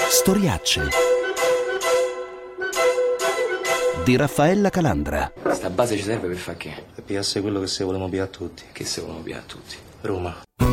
Storiacce di Raffaella Calandra. Sta base ci serve per fare che? Per piasse quello che se volevamo più a tutti. Che se volevamo più a tutti? Roma.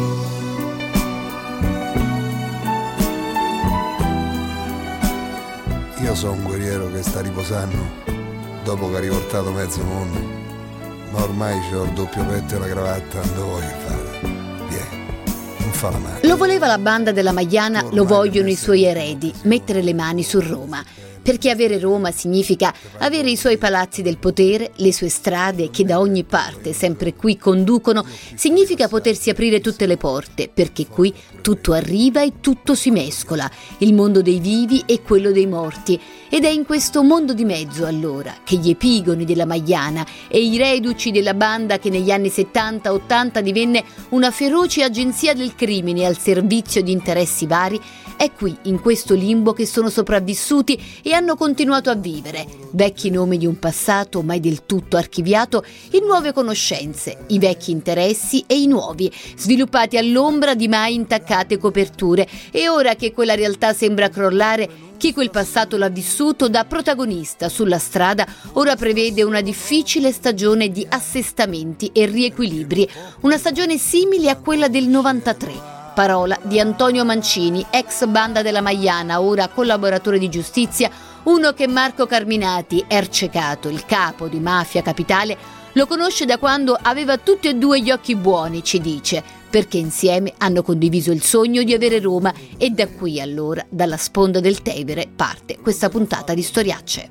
Io sono un guerriero che sta riposando dopo che ha rivoltato mezzo mondo, ma ormai c'ho il doppio petto e la cravatta, non lo voglio fare. Vieni, non fa la mano. Lo voleva la banda della Maiana, lo vogliono i suoi eredi, mettere le mani su Roma. Perché avere Roma significa avere i suoi palazzi del potere, le sue strade che da ogni parte, sempre qui, conducono, significa potersi aprire tutte le porte, perché qui tutto arriva e tutto si mescola, il mondo dei vivi e quello dei morti. Ed è in questo mondo di mezzo, allora, che gli epigoni della Maiana e i reduci della banda, che negli anni 70-80 divenne una feroce agenzia del crimine al servizio di interessi vari, è qui, in questo limbo, che sono sopravvissuti e hanno continuato a vivere. Vecchi nomi di un passato mai del tutto archiviato e nuove conoscenze, i vecchi interessi e i nuovi, sviluppati all'ombra di mai intaccate coperture. E ora che quella realtà sembra crollare, chi quel passato l'ha vissuto da protagonista sulla strada ora prevede una difficile stagione di assestamenti e riequilibri, una stagione simile a quella del 93. Parola di Antonio Mancini, ex banda della Maiana, ora collaboratore di giustizia, uno che Marco Carminati, Ercecato, il capo di Mafia Capitale, lo conosce da quando aveva tutti e due gli occhi buoni, ci dice, perché insieme hanno condiviso il sogno di avere Roma e da qui allora, dalla sponda del Tevere, parte questa puntata di Storiacce.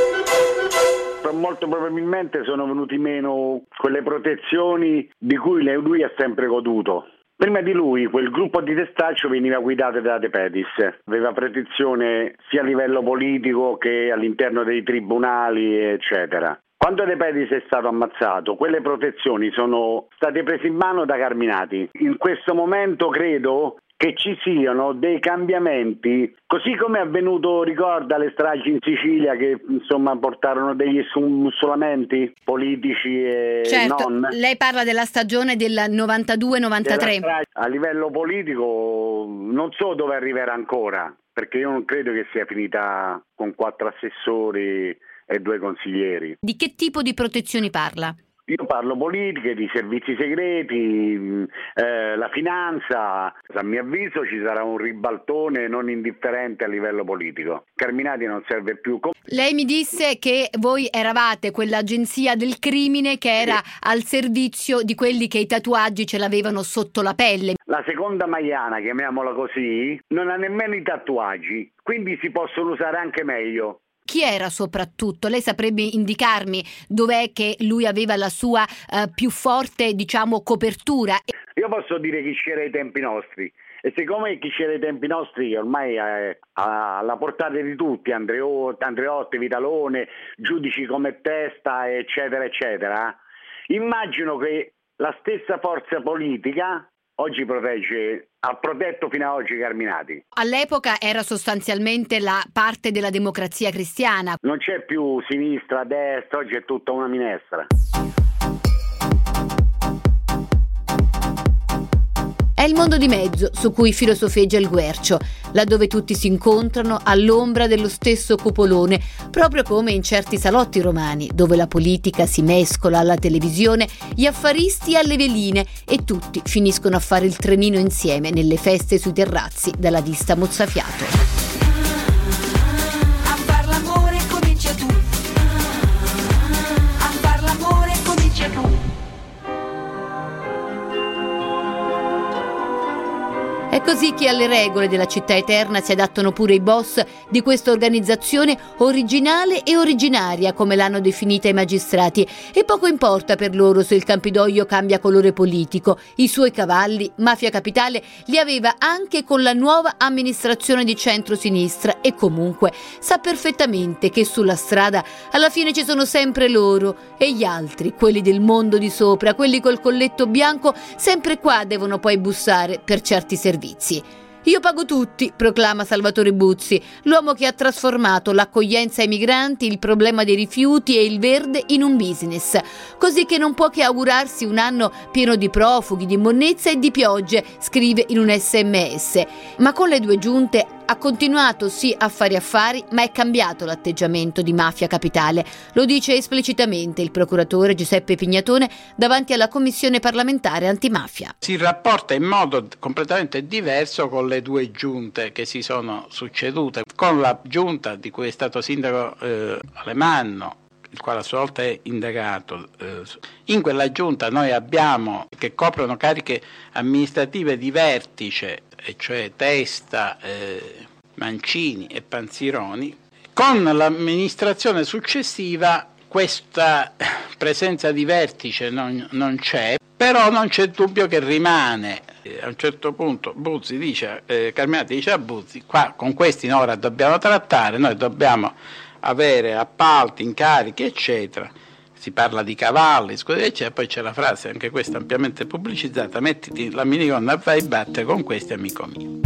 Molto probabilmente sono venuti meno quelle protezioni di cui lui ha sempre goduto. Prima di lui quel gruppo di testaccio veniva guidato da De Pedis, aveva protezione sia a livello politico che all'interno dei tribunali, eccetera. Quando De Pedis è stato ammazzato, quelle protezioni sono state prese in mano da Carminati. In questo momento credo che ci siano dei cambiamenti, così come è avvenuto, ricorda le stragi in Sicilia che insomma portarono degli smussolamenti politici e certo, non. Lei parla della stagione del 92-93. A livello politico non so dove arriverà ancora, perché io non credo che sia finita con 4 assessori e 2 consiglieri. Di che tipo di protezioni parla? Io parlo politiche, di servizi segreti, la finanza. A mio avviso ci sarà un ribaltone non indifferente a livello politico. Carminati non serve più. Lei mi disse che voi eravate quell'agenzia del crimine che era al servizio di quelli che i tatuaggi ce l'avevano sotto la pelle. La seconda Maiana, chiamiamola così, non ha nemmeno i tatuaggi, quindi si possono usare anche meglio. Chi era soprattutto? Lei saprebbe indicarmi dov'è che lui aveva la sua più forte, copertura? Io posso dire chi c'era ai tempi nostri. E siccome chi c'era ai tempi nostri ormai è alla portata di tutti, Andreotti, Vitalone, giudici come Testa, eccetera, eccetera, immagino che la stessa forza politica oggi ha protetto fino ad oggi Carminati. All'epoca era sostanzialmente la parte della Democrazia Cristiana. Non c'è più sinistra, destra, oggi è tutta una minestra. È il mondo di mezzo su cui filosofeggia il Guercio, laddove tutti si incontrano all'ombra dello stesso cupolone, proprio come in certi salotti romani, dove la politica si mescola alla televisione, gli affaristi alle veline e tutti finiscono a fare il trenino insieme nelle feste sui terrazzi dalla vista mozzafiato. È così che alle regole della città eterna si adattano pure i boss di questa organizzazione originale e originaria, come l'hanno definita i magistrati, e poco importa per loro se il Campidoglio cambia colore politico. I suoi cavalli, Mafia Capitale, li aveva anche con la nuova amministrazione di centro-sinistra e comunque sa perfettamente che sulla strada alla fine ci sono sempre loro e gli altri, quelli del mondo di sopra, quelli col colletto bianco, sempre qua devono poi bussare per certi servizi. Io pago tutti, proclama Salvatore Buzzi, l'uomo che ha trasformato l'accoglienza ai migranti, il problema dei rifiuti e il verde in un business, così che non può che augurarsi un anno pieno di profughi, di monnezza e di piogge, scrive in un SMS. Ma con le 2 giunte Ha continuato sì a fare affari, ma è cambiato l'atteggiamento di Mafia Capitale. Lo dice esplicitamente il procuratore Giuseppe Pignatone davanti alla Commissione parlamentare antimafia. Si rapporta in modo completamente diverso con le due giunte che si sono succedute. Con la giunta di cui è stato sindaco Alemanno, il quale a sua volta è indagato. In quella giunta noi abbiamo che coprono cariche amministrative di vertice, e cioè Testa, Mancini e Panzironi. Con l'amministrazione successiva questa presenza di vertice non c'è, però non c'è dubbio che rimane. A un certo punto Buzzi dice, Carminati dice a Buzzi, qua con questi ora dobbiamo trattare, noi dobbiamo avere appalti, incarichi, eccetera. Si parla di cavalli, eccetera. Poi c'è la frase, anche questa ampiamente pubblicizzata: mettiti la minigonna e vai a battere con questi, amico mio.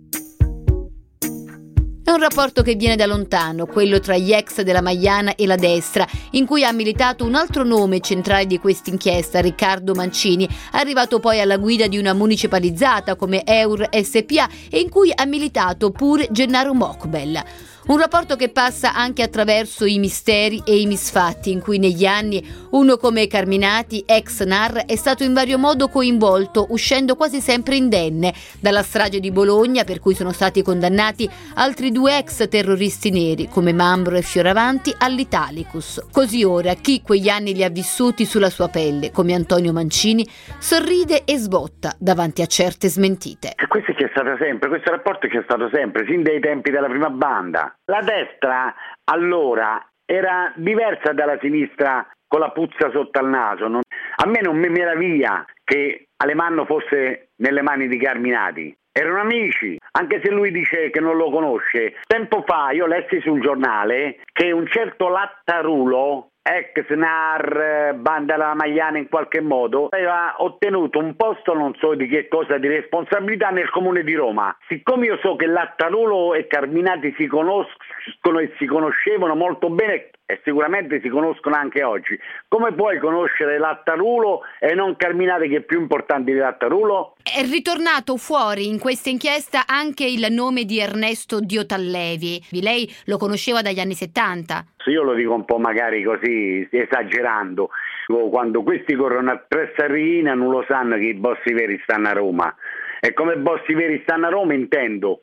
È un rapporto che viene da lontano, quello tra gli ex della Maiana e la destra, in cui ha militato un altro nome centrale di questa inchiesta, Riccardo Mancini, arrivato poi alla guida di una municipalizzata come Eur SPA e in cui ha militato pure Gennaro Mokbel. Un rapporto che passa anche attraverso i misteri e i misfatti in cui negli anni uno come Carminati, ex NAR, è stato in vario modo coinvolto, uscendo quasi sempre indenne, dalla strage di Bologna, per cui sono stati condannati altri 2 ex terroristi neri come Mambro e Fioravanti, all'Italicus. Così ora chi quegli anni li ha vissuti sulla sua pelle, come Antonio Mancini, sorride e sbotta davanti a certe smentite. Questo c'è stato sempre, questo rapporto c'è stato sempre, sin dai tempi della prima banda. La destra allora era diversa dalla sinistra con la puzza sotto al naso. A me non mi meraviglia che Alemanno fosse nelle mani di Carminati. Erano amici, anche se lui dice che non lo conosce. Tempo fa io lessi sul giornale che un certo Lattarulo, ex NAR, banda della Maiana in qualche modo, aveva ottenuto un posto, non so di che cosa, di responsabilità nel comune di Roma. Siccome io so che Lattarulo e Carminati si conoscono e si conoscevano molto bene e sicuramente si conoscono anche oggi, come puoi conoscere Lattarulo e non Carminati, che è più importante di Lattarulo? È ritornato fuori in questa inchiesta anche il nome di Ernesto Diotallevi. Lei lo conosceva dagli anni 70. Io lo dico un po' magari così, esagerando. Quando questi corrono a Tressarina non lo sanno che i bossi veri stanno a Roma. E come bossi veri stanno a Roma intendo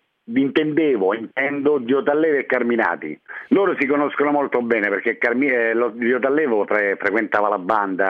Diotallevo e Carminati. Loro si conoscono molto bene perché Diotallevo frequentava la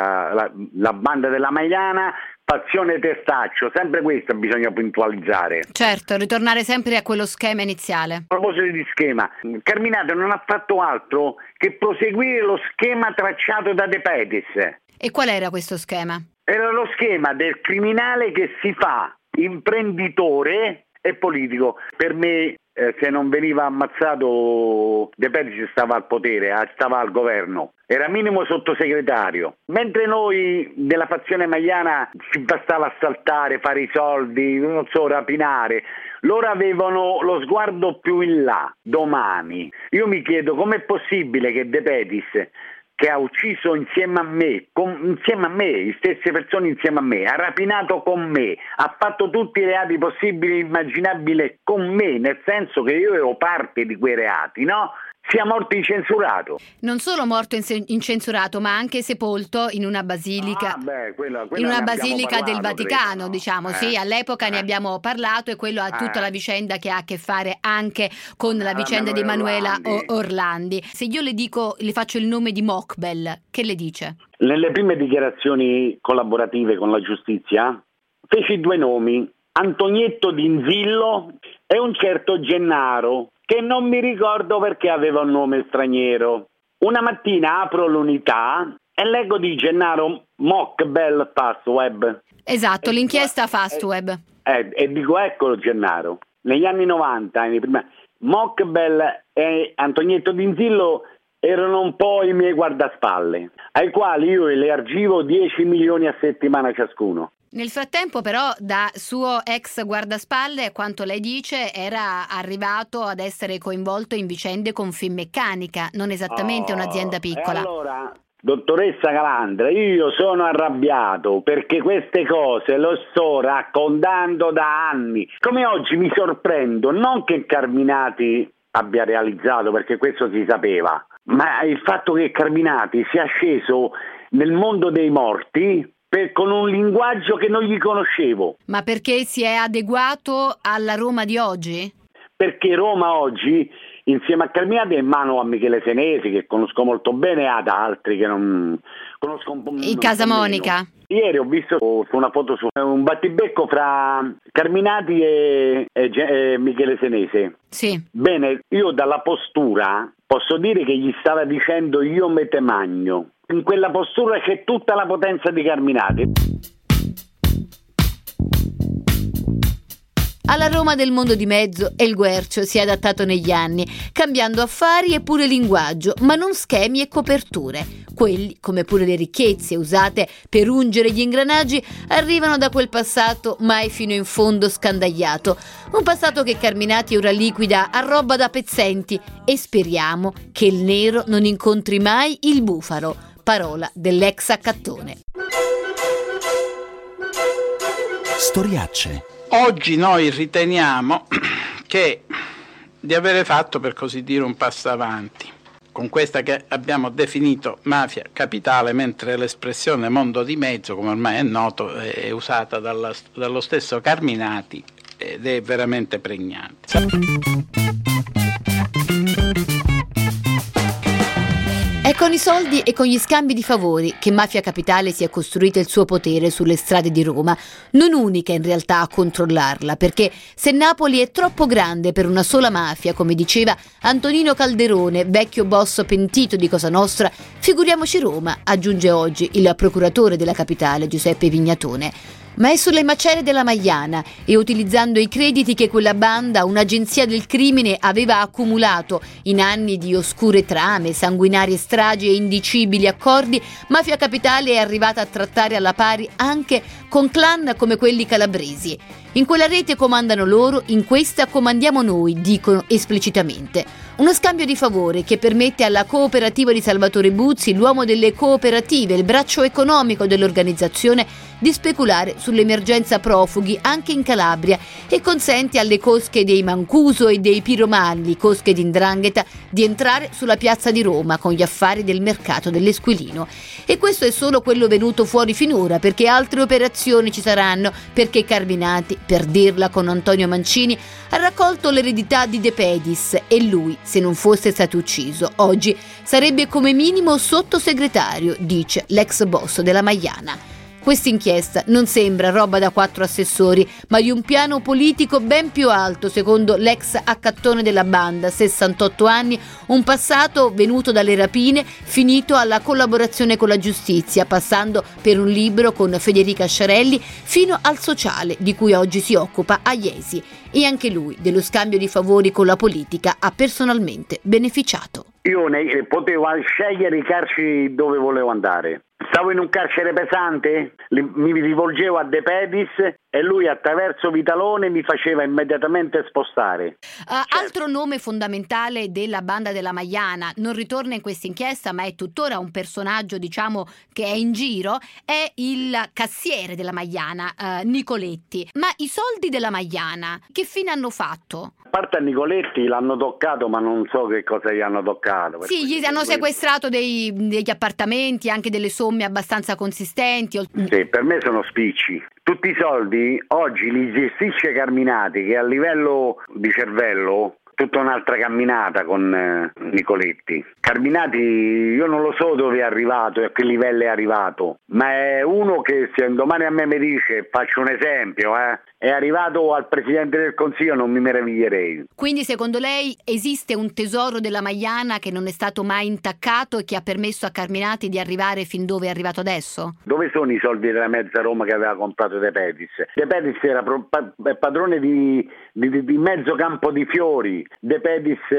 banda della Maiana, Passione Testaccio, sempre questo bisogna puntualizzare. Certo, ritornare sempre a quello schema iniziale. A proposito di schema, Carminati non ha fatto altro che proseguire lo schema tracciato da De Pedis. E qual era questo schema? Era lo schema del criminale che si fa imprenditore e politico. Per me se non veniva ammazzato De Pedis stava al potere, stava al governo, era minimo sottosegretario, mentre noi della fazione Maiana ci bastava assaltare, fare i soldi, non so, rapinare. Loro avevano lo sguardo più in là. Domani io mi chiedo com'è possibile che De Pedis, che ha ucciso insieme a me, le stesse persone insieme a me, ha rapinato con me, ha fatto tutti i reati possibili e immaginabili con me, nel senso che io ero parte di quei reati, no? Sia morto incensurato. Non solo morto incensurato, ma anche sepolto in una basilica. Quella in una basilica del Vaticano, diciamo. Sì, all'epoca ne abbiamo parlato e quello ha tutta la vicenda che ha a che fare anche con la vicenda di Emanuela Orlandi. Se io le faccio il nome di Mokbel, che le dice? Nelle prime dichiarazioni collaborative con la giustizia feci 2 nomi, Antonietto D'Inzillo e un certo Gennaro, che non mi ricordo perché aveva un nome straniero. Una mattina apro l'Unità e leggo di Gennaro Mokbel Fastweb. Esatto, l'inchiesta Fastweb. E dico, eccolo Gennaro. Negli anni 90, Mokbel e Antonietto D'Inzillo erano un po' i miei guardaspalle, ai quali io elargivo 10 milioni a settimana ciascuno. Nel frattempo però da suo ex guardaspalle, a quanto lei dice, era arrivato ad essere coinvolto in vicende con Finmeccanica, non esattamente un'azienda piccola. Allora, Dottoressa Calandra, io sono arrabbiato perché queste cose lo sto raccontando da anni. Come oggi mi sorprendo, non che Carminati abbia realizzato, perché questo si sapeva, ma il fatto che Carminati sia sceso nel mondo dei morti con un linguaggio che non gli conoscevo. Ma perché si è adeguato alla Roma di oggi? Perché Roma oggi, insieme a Carminati, è in mano a Michele Senesi, che conosco molto bene, e ad altri che non conosco un po'. In Casa Monica. Ieri ho visto su una foto su un battibecco fra Carminati e Michele Senesi. Sì. Bene, io dalla postura posso dire che gli stava dicendo io me te magno. In quella postura c'è tutta la potenza di Carminati. Alla Roma del mondo di mezzo El Guercio si è adattato negli anni, cambiando affari e pure linguaggio, ma non schemi e coperture. Quelli, come pure le ricchezze usate per ungere gli ingranaggi, arrivano da quel passato mai fino in fondo scandagliato. Un passato che Carminati ora liquida a roba da pezzenti e speriamo che il nero non incontri mai il bufalo, parola dell'ex accattone. Storiacce. Oggi noi riteniamo che di avere fatto, per così dire, un passo avanti con questa che abbiamo definito mafia capitale, mentre l'espressione mondo di mezzo, come ormai è noto, è usata dallo stesso Carminati ed è veramente pregnante. È con i soldi e con gli scambi di favori che Mafia Capitale si è costruita il suo potere sulle strade di Roma, non unica in realtà a controllarla, perché se Napoli è troppo grande per una sola mafia, come diceva Antonino Calderone, vecchio boss pentito di Cosa Nostra, figuriamoci Roma, aggiunge oggi il procuratore della capitale Giuseppe Vignatone. Ma è sulle macerie della Maiana e utilizzando i crediti che quella banda, un'agenzia del crimine, aveva accumulato in anni di oscure trame, sanguinarie stragi e indicibili accordi, Mafia Capitale è arrivata a trattare alla pari anche con clan come quelli calabresi. In quella rete comandano loro, in questa comandiamo noi, dicono esplicitamente. Uno scambio di favore che permette alla cooperativa di Salvatore Buzzi, l'uomo delle cooperative, il braccio economico dell'organizzazione, di speculare sull'emergenza profughi anche in Calabria e consente alle cosche dei Mancuso e dei Piromalli, cosche di 'ndrangheta, di entrare sulla piazza di Roma con gli affari del mercato dell'Esquilino. E questo è solo quello venuto fuori finora, perché altre operazioni ci saranno, perché Carminati, per dirla con Antonio Mancini, ha raccolto l'eredità di De Pedis e lui, se non fosse stato ucciso, oggi sarebbe come minimo sottosegretario, dice l'ex boss della Maiana. Questa inchiesta non sembra roba da 4 assessori, ma di un piano politico ben più alto, secondo l'ex accattone della banda, 68 anni, un passato venuto dalle rapine, finito alla collaborazione con la giustizia, passando per un libro con Federica Sciarelli, fino al sociale, di cui oggi si occupa a Iesi. E anche lui, dello scambio di favori con la politica, ha personalmente beneficiato. Io potevo scegliere i carceri dove volevo andare. Stavo in un carcere pesante, mi rivolgevo a De Pedis e lui attraverso Vitalone mi faceva immediatamente spostare. Altro nome fondamentale della banda della Maiana, non ritorna in questa inchiesta ma è tuttora un personaggio, diciamo, che è in giro, è il cassiere della Maiana, Nicoletti. Ma i soldi della Maiana che fine hanno fatto? A parte a Nicoletti l'hanno toccato, ma non so che cosa gli hanno toccato. Sì, gli hanno sequestrato degli appartamenti, anche delle somme abbastanza consistenti. Sì, per me sono spicci. Tutti i soldi oggi li gestisce Carminati, che a livello di cervello tutta un'altra camminata con Nicoletti. Carminati io non lo so dove è arrivato e a che livello è arrivato, ma è uno che se domani a me mi dice, faccio un esempio, è arrivato al Presidente del Consiglio, non mi meraviglierei. Quindi secondo lei esiste un tesoro della Maiana che non è stato mai intaccato e che ha permesso a Carminati di arrivare fin dove è arrivato adesso? Dove sono i soldi della mezza Roma che aveva comprato De Pedis? De Pedis era padrone di mezzo campo di fiori. De Pedis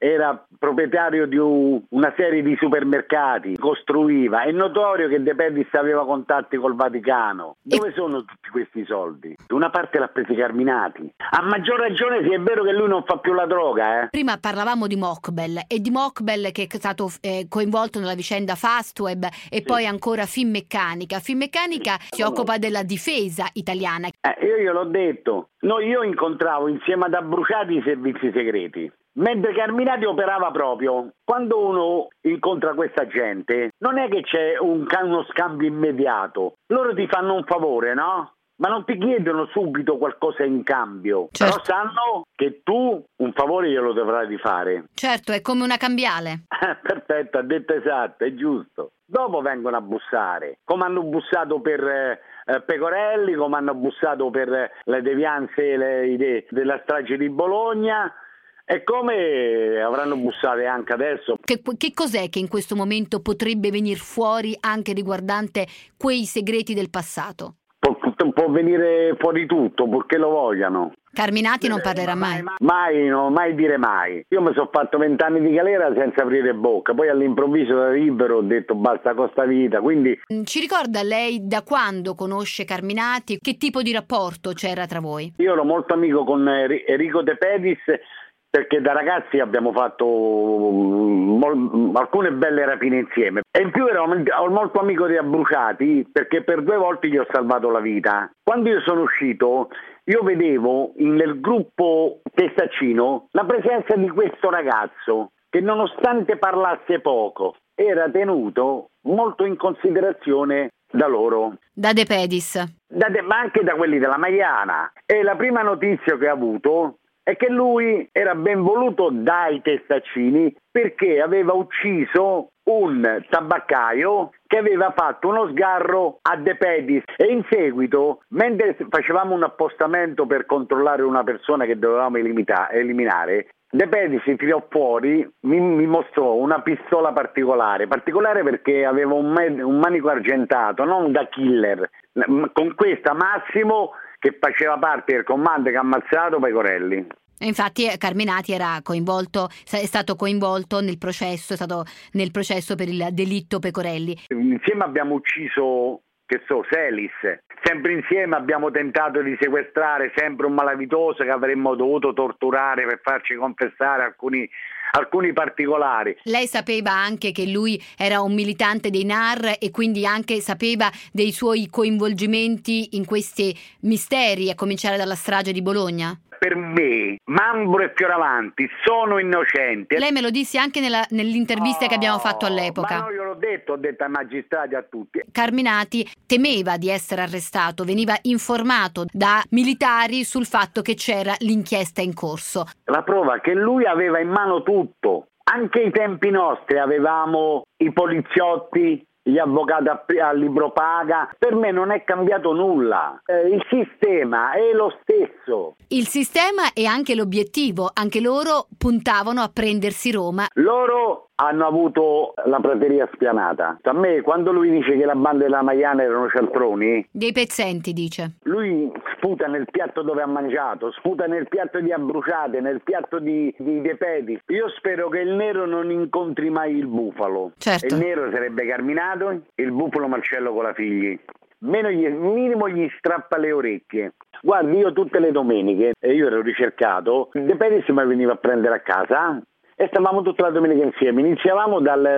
era proprietario di una serie di supermercati, costruiva. È notorio che De Pedis aveva contatti col Vaticano. Dove sono tutti questi soldi? Una parte l'ha presi Carminati. A maggior ragione se è vero che lui non fa più la droga. Prima parlavamo di Mokbel e di Mokbel che è stato coinvolto nella vicenda Fastweb e poi ancora Finmeccanica. Finmeccanica si occupa della difesa italiana. Io gliel'ho detto. Io incontravo insieme ad Abruciati i servizi segreti. Mentre Carminati operava proprio. Quando uno incontra questa gente non è che c'è uno scambio immediato. Loro ti fanno un favore, no? Ma non ti chiedono subito qualcosa in cambio. Certo. Però sanno che tu un favore glielo dovrai rifare. Certo, è come una cambiale. Perfetto, ha detto esatto, è giusto. Dopo vengono a bussare, come hanno bussato per Pecorelli, come hanno bussato per le devianze della strage di Bologna. E come avranno bussato anche adesso. Che cos'è che in questo momento potrebbe venire fuori anche riguardante quei segreti del passato? Può venire fuori tutto, purché lo vogliano. Carminati non parlerà mai. Mai dire mai. Io mi sono fatto 20 anni di galera senza aprire bocca, poi all'improvviso da libero ho detto basta con sta vita, quindi... Ci ricorda lei da quando conosce Carminati? Che tipo di rapporto c'era tra voi? Io ero molto amico con Enrico De Pedis, perché da ragazzi abbiamo fatto alcune belle rapine insieme. E in più ero molto amico di Abruciati, perché per 2 volte gli ho salvato la vita. Quando io sono uscito, io vedevo nel gruppo Testaccino la presenza di questo ragazzo, che nonostante parlasse poco, era tenuto molto in considerazione da loro. Da De Pedis. Ma anche da quelli della Maiana. E la prima notizia che ho avuto è che lui era ben voluto dai Testaccini perché aveva ucciso un tabaccaio che aveva fatto uno sgarro a De Pedis, e in seguito, mentre facevamo un appostamento per controllare una persona che dovevamo eliminare, De Pedis si tirò fuori, mi mostrò una pistola particolare perché aveva un manico argentato, non da killer. Con questa Massimo, che faceva parte del comando che ha ammazzato Pecorelli. E infatti Carminati è stato coinvolto nel processo per il delitto Pecorelli. Insieme abbiamo ucciso, Selis. Sempre insieme abbiamo tentato di sequestrare sempre un malavitoso che avremmo dovuto torturare per farci confessare alcuni particolari. Lei sapeva anche che lui era un militante dei NAR e quindi anche sapeva dei suoi coinvolgimenti in questi misteri, a cominciare dalla strage di Bologna? Per me, Mambro e Fioravanti sono innocenti. Lei me lo disse anche nell'intervista che abbiamo fatto all'epoca. Ma no, io l'ho detto ai magistrati, a tutti. Carminati temeva di essere arrestato, veniva informato da militari sul fatto che c'era l'inchiesta in corso. La prova che lui aveva in mano tutto. Anche ai tempi nostri avevamo i poliziotti, gli avvocati a libro paga. Per me non è cambiato nulla. Il sistema è lo stesso. Il sistema e anche l'obiettivo. Anche loro puntavano a prendersi Roma. Loro hanno avuto la prateria spianata. A me, quando lui dice che la banda della Maiana erano cialtroni, dei pezzenti, dice. Lui sputa nel piatto dove ha mangiato, sputa nel piatto di Abruciate, nel piatto di De Pedis. Io spero che il nero non incontri mai il bufalo. Certo. Il nero sarebbe Carminato, il bufalo Marcello Colafigli. Minimo gli strappa le orecchie. Guardi, io tutte le domeniche, e io ero ricercato, De Pedis mi veniva a prendere a casa e stavamo tutta la domenica insieme. Iniziavamo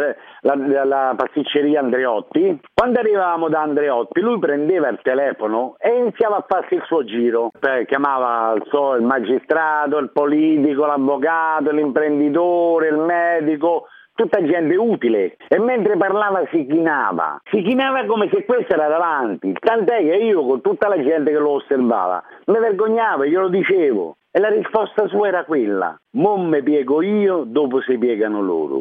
dalla pasticceria Andreotti. Quando arrivavamo da Andreotti, lui prendeva il telefono e iniziava a farsi il suo giro. Chiamava il magistrato, il politico, l'avvocato, l'imprenditore, il medico, tutta gente utile. E mentre parlava si chinava come se questo era davanti. Tant'è che io, con tutta la gente che lo osservava, mi vergognavo, glielo dicevo. E la risposta sua era quella: mo me piego io, dopo si piegano loro.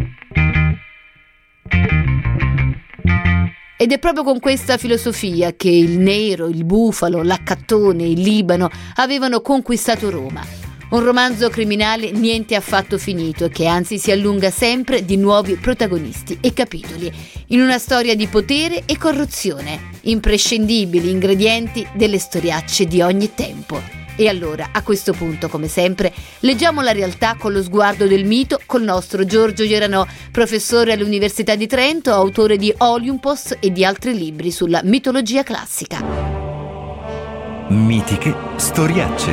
Ed è proprio con questa filosofia che il nero, il bufalo, l'accattone, il Libano avevano conquistato Roma. Un romanzo criminale niente affatto finito, che anzi si allunga sempre di nuovi protagonisti e capitoli, in una storia di potere e corruzione, imprescindibili ingredienti delle storiacce di ogni tempo. E allora, a questo punto, come sempre, leggiamo la realtà con lo sguardo del mito col nostro Giorgio Geranò, professore all'Università di Trento, autore di Olympos e di altri libri sulla mitologia classica. Mitiche storiacce.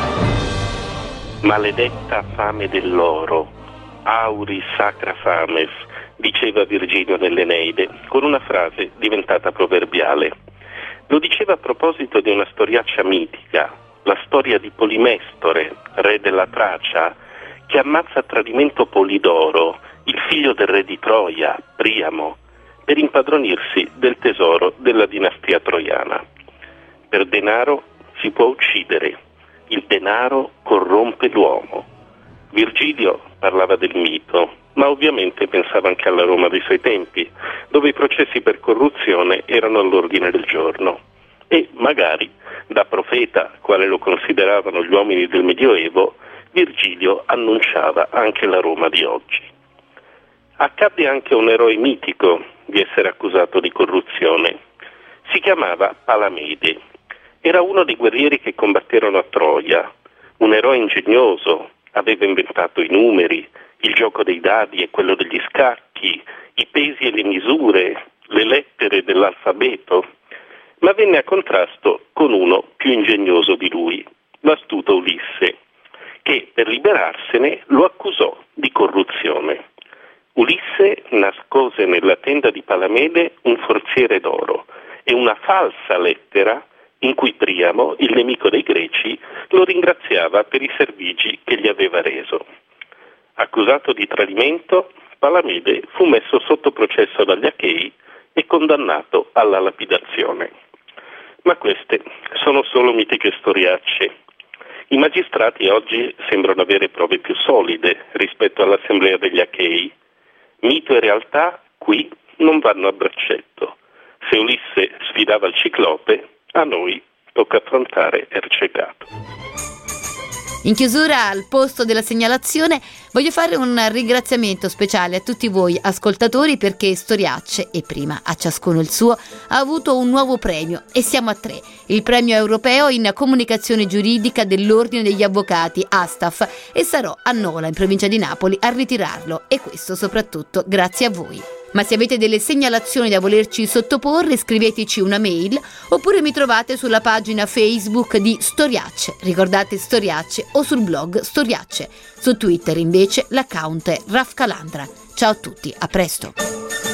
Maledetta fame dell'oro, auris sacra fames, diceva Virgilio nell'Eneide, con una frase diventata proverbiale. Lo diceva a proposito di una storiaccia mitica, la storia di Polimestore, re della Tracia, che ammazza a tradimento Polidoro, il figlio del re di Troia, Priamo, per impadronirsi del tesoro della dinastia troiana. Per denaro si può uccidere, il denaro corrompe l'uomo. Virgilio parlava del mito, ma ovviamente pensava anche alla Roma dei suoi tempi, dove i processi per corruzione erano all'ordine del giorno. E magari, da profeta, quale lo consideravano gli uomini del Medioevo, Virgilio annunciava anche la Roma di oggi. Accadde anche a un eroe mitico di essere accusato di corruzione. Si chiamava Palamede. Era uno dei guerrieri che combatterono a Troia, un eroe ingegnoso, aveva inventato i numeri, il gioco dei dadi e quello degli scacchi, i pesi e le misure, le lettere dell'alfabeto, ma venne a contrasto con uno più ingegnoso di lui, l'astuto Ulisse, che per liberarsene lo accusò di corruzione. Ulisse nascose nella tenda di Palamede un forziere d'oro e una falsa lettera in cui Priamo, il nemico dei Greci, lo ringraziava per i servigi che gli aveva reso. Accusato di tradimento, Palamede fu messo sotto processo dagli Achei e condannato alla lapidazione. Ma queste sono solo mitiche storiacce. I magistrati oggi sembrano avere prove più solide rispetto all'assemblea degli Achei. Mito e realtà qui non vanno a braccetto. Se Ulisse sfidava il Ciclope, a noi tocca affrontare Ercecato. In chiusura, al posto della segnalazione, voglio fare un ringraziamento speciale a tutti voi ascoltatori perché Storiacce, e prima a ciascuno il suo, ha avuto un nuovo premio e siamo a 3. Il premio europeo in comunicazione giuridica dell'Ordine degli Avvocati, ASTAF, e sarò a Nola, in provincia di Napoli, a ritirarlo, e questo soprattutto grazie a voi. Ma se avete delle segnalazioni da volerci sottoporre, scriveteci una mail oppure mi trovate sulla pagina Facebook di Storiacce, ricordate Storiacce, o sul blog Storiacce. Su Twitter invece l'account è Raf Calandra. Ciao a tutti, a presto!